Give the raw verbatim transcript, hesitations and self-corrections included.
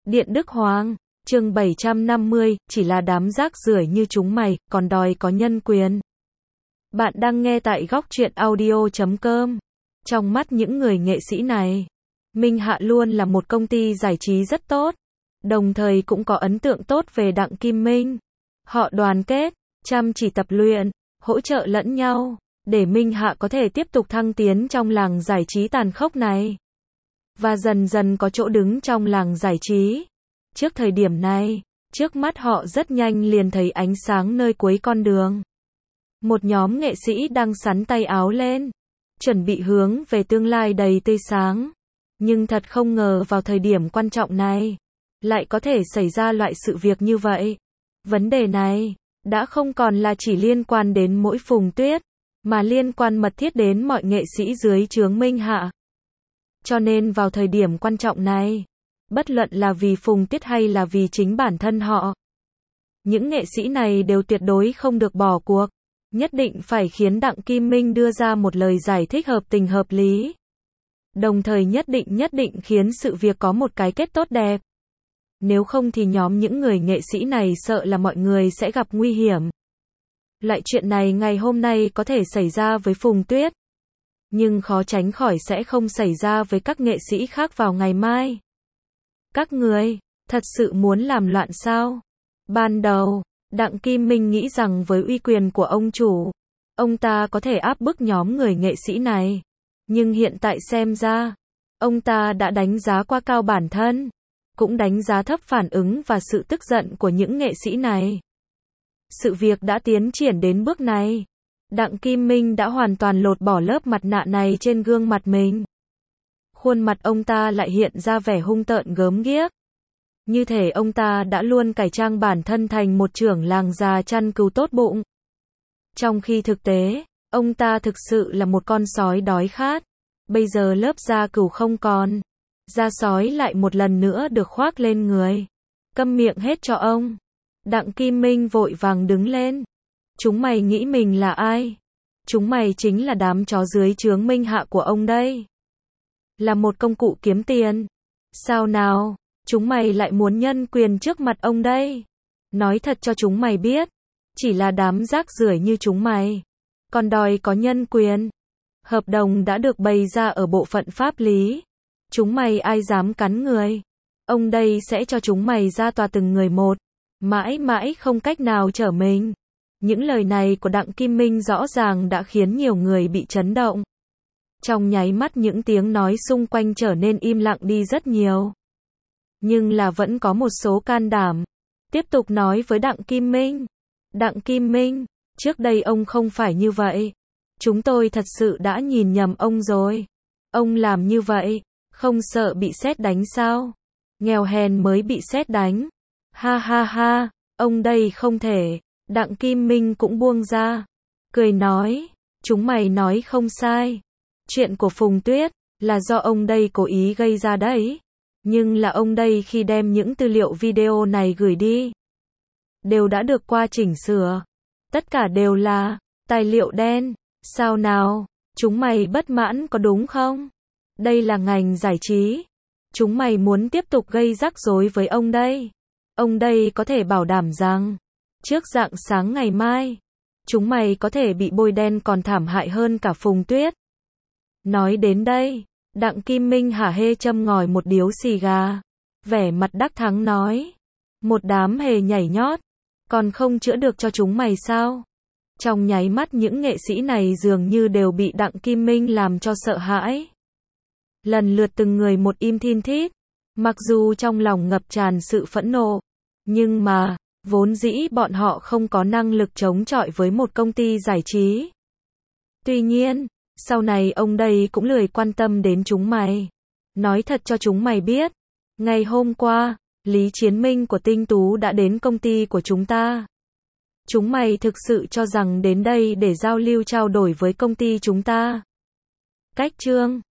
Điện Đức Hoàng, chương bảy trăm năm mươi, chỉ là đám rác rưởi như chúng mày, còn đòi có nhân quyền. Bạn đang nghe tại góc truyện audio chấm com. Trong mắt những người nghệ sĩ này, Minh Hạ luôn là một công ty giải trí rất tốt, đồng thời cũng có ấn tượng tốt về Đặng Kim Minh. Họ đoàn kết, chăm chỉ tập luyện, hỗ trợ lẫn nhau, để Minh Hạ có thể tiếp tục thăng tiến trong làng giải trí tàn khốc này. Và dần dần có chỗ đứng trong làng giải trí. Trước thời điểm này, trước mắt họ rất nhanh liền thấy ánh sáng nơi cuối con đường. Một nhóm nghệ sĩ đang xắn tay áo lên, chuẩn bị hướng về tương lai đầy tươi sáng. Nhưng thật không ngờ vào thời điểm quan trọng này, lại có thể xảy ra loại sự việc như vậy. Vấn đề này, đã không còn là chỉ liên quan đến mỗi Phùng Tuyết, mà liên quan mật thiết đến mọi nghệ sĩ dưới trướng Minh Hạ. Cho nên vào thời điểm quan trọng này, bất luận là vì Phùng Tuyết hay là vì chính bản thân họ, những nghệ sĩ này đều tuyệt đối không được bỏ cuộc, nhất định phải khiến Đặng Kim Minh đưa ra một lời giải thích hợp tình hợp lý. Đồng thời nhất định nhất định khiến sự việc có một cái kết tốt đẹp. Nếu không thì nhóm những người nghệ sĩ này sợ là mọi người sẽ gặp nguy hiểm. Loại chuyện này ngày hôm nay có thể xảy ra với Phùng Tuyết, nhưng khó tránh khỏi sẽ không xảy ra với các nghệ sĩ khác vào ngày mai. Các người, thật sự muốn làm loạn sao? Ban đầu, Đặng Kim Minh nghĩ rằng với uy quyền của ông chủ, ông ta có thể áp bức nhóm người nghệ sĩ này. Nhưng hiện tại xem ra, ông ta đã đánh giá quá cao bản thân, cũng đánh giá thấp phản ứng và sự tức giận của những nghệ sĩ này. Sự việc đã tiến triển đến bước này. Đặng Kim Minh đã hoàn toàn lột bỏ lớp mặt nạ này trên gương mặt mình. Khuôn mặt ông ta lại hiện ra vẻ hung tợn gớm ghiếc. Như thể ông ta đã luôn cải trang bản thân thành một trưởng làng già chăn cừu tốt bụng. Trong khi thực tế, ông ta thực sự là một con sói đói khát. Bây giờ lớp da cừu không còn, da sói lại một lần nữa được khoác lên người. Câm miệng hết cho ông. Đặng Kim Minh vội vàng đứng lên. Chúng mày nghĩ mình là ai? Chúng mày chính là đám chó dưới trướng Minh Hạ của ông đây. Là một công cụ kiếm tiền. Sao nào? Chúng mày lại muốn nhân quyền trước mặt ông đây. Nói thật cho chúng mày biết. Chỉ là đám rác rưởi như chúng mày, còn đòi có nhân quyền. Hợp đồng đã được bày ra ở bộ phận pháp lý. Chúng mày ai dám cắn người, ông đây sẽ cho chúng mày ra tòa từng người một. Mãi mãi không cách nào trở mình. Những lời này của Đặng Kim Minh rõ ràng đã khiến nhiều người bị chấn động. Trong nháy mắt những tiếng nói xung quanh trở nên im lặng đi rất nhiều. Nhưng là vẫn có một số can đảm tiếp tục nói với Đặng Kim Minh. Đặng Kim Minh, trước đây ông không phải như vậy. Chúng tôi thật sự đã nhìn nhầm ông rồi. Ông làm như vậy, không sợ bị sét đánh sao? Nghèo hèn mới bị sét đánh. Ha ha ha, ông đây không thể. Đặng Kim Minh cũng buông ra, cười nói, chúng mày nói không sai. Chuyện của Phùng Tuyết là do ông đây cố ý gây ra đấy. Nhưng là ông đây khi đem những tư liệu video này gửi đi, đều đã được qua chỉnh sửa. Tất cả đều là tài liệu đen. Sao nào? Chúng mày bất mãn có đúng không? Đây là ngành giải trí. Chúng mày muốn tiếp tục gây rắc rối với ông đây. Ông đây có thể bảo đảm rằng, trước rạng sáng ngày mai, chúng mày có thể bị bôi đen còn thảm hại hơn cả Phùng Tuyết. Nói đến đây, Đặng Kim Minh hả hê châm ngòi một điếu xì gà. Vẻ mặt đắc thắng nói, một đám hề nhảy nhót, còn không chữa được cho chúng mày sao? Trong nháy mắt những nghệ sĩ này dường như đều bị Đặng Kim Minh làm cho sợ hãi. Lần lượt từng người một im thin thít, mặc dù trong lòng ngập tràn sự phẫn nộ, nhưng mà, vốn dĩ bọn họ không có năng lực chống chọi với một công ty giải trí. Tuy nhiên, sau này ông đây cũng lười quan tâm đến chúng mày. Nói thật cho chúng mày biết, ngày hôm qua, Lý Chiến Minh của Tinh Tú đã đến công ty của chúng ta. Chúng mày thực sự cho rằng đến đây để giao lưu trao đổi với công ty chúng ta? Cách trương,